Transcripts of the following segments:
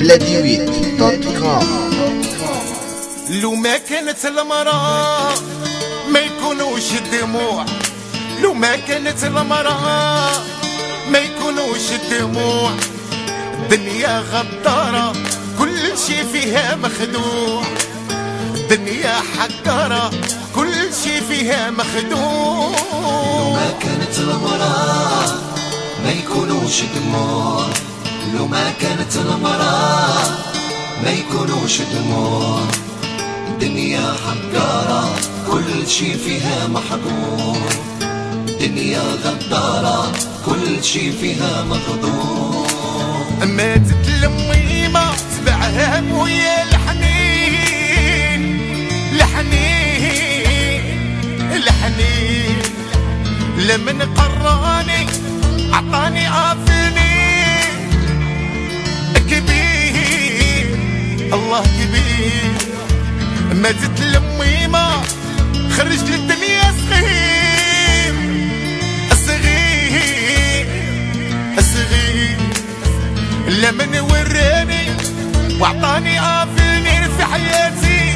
بلاديويت.com. لو ما كانت المرأة ما يكونوش الدموع، لو ما كانت المرأة ما يكونوش الدموع. الدنيا غدارة كل شي فيها مخدوع، الدنيا حقارة كل شي فيها مخدوع. لو ما كانت المرأة ما يكونوش دموع، لو ما كانت المرأة ما يكونوش دموع. دنيا حقارة كل شي فيها محظور، دنيا غدارة كل شي فيها مخدوع. ماتت الأميمة تبعها ويا الحنين، الحنين لمن قراني عطاني عافني كبير، الله كبير. ماتت الأميمة خرج للدنيا صغير، صغير لمن وراني وعطاني عافني في حياتي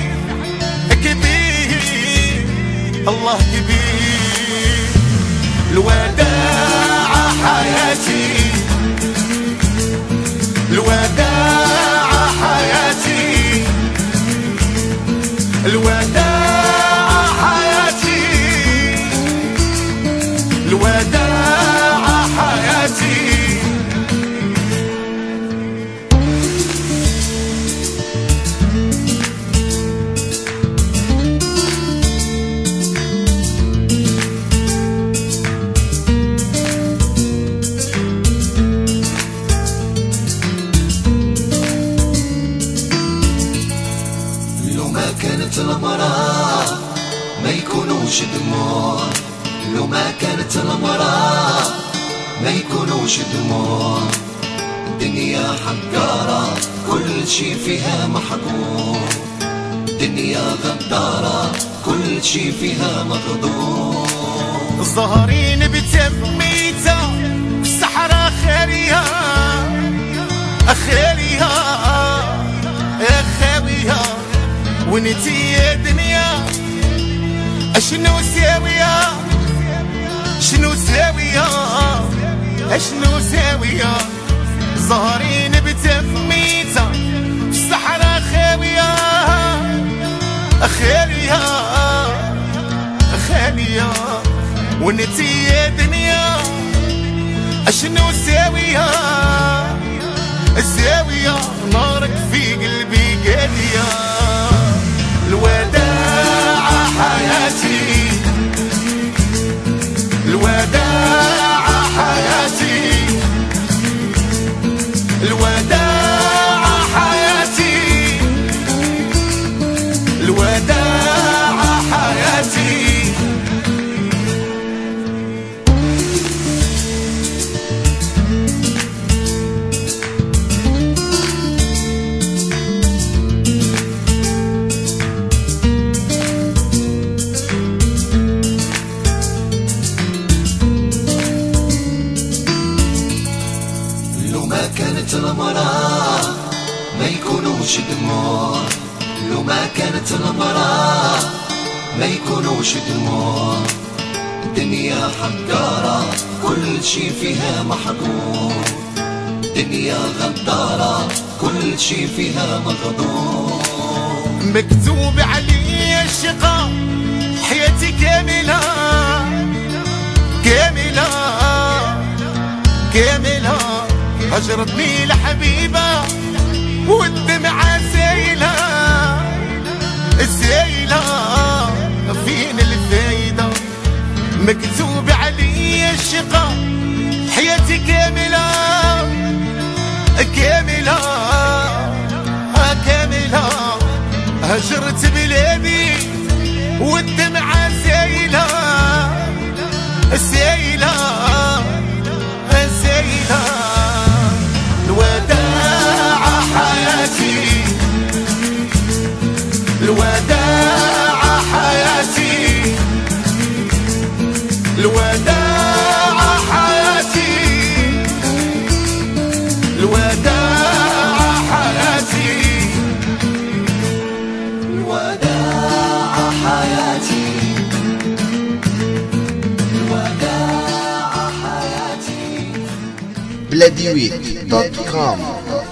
كبير، الله كبير. الوداع حياتي، الوداع حياتي، الوداع حياتي، الوداع حياتي. كانت المرأة ما يكونوش دموع، لو ما كانت المرأة ما يكونوش دموع. دنيا حقارة كل شي فيها محقور، دنيا غدارة كل شي فيها مخدوع. الظهرين بتميتها الصحراء خالية، خالية خاوية. ونتي يا دنيا اشنو ساوية، شنو ساوية، اشنو ساوية. ظهرين بتميتها الصحراء خاوية، خالية خالية. ونتي يا دنيا اشنو ساوية، الزاوية نارك في قلبي قالية. الوداع حياتي، الوداع حياتي، الوداع حياتي، الوداع حياتي. كانت المرأة ما يكونوش دموع، لو ما كانت المرأة ما يكونوش دموع. دنيا حقارة كل شي فيها محقور، دنيا غدارة كل شي فيها مخدوع. مكتوب علي الشقاء حياتي كاملة، كاملة كاملة. هجرتني لحبيبة والدمعة سايلة، السايلة فين الفايدة. مكتوب علي الشقاء حياتي كاملة، كاملة كاملة. هجرت بلادي والدمعة سايلة، سايلة سايلة. الوداع حياتي، الوداع حياتي، الوداع حياتي، الوداع حياتي. بلاديويت.com.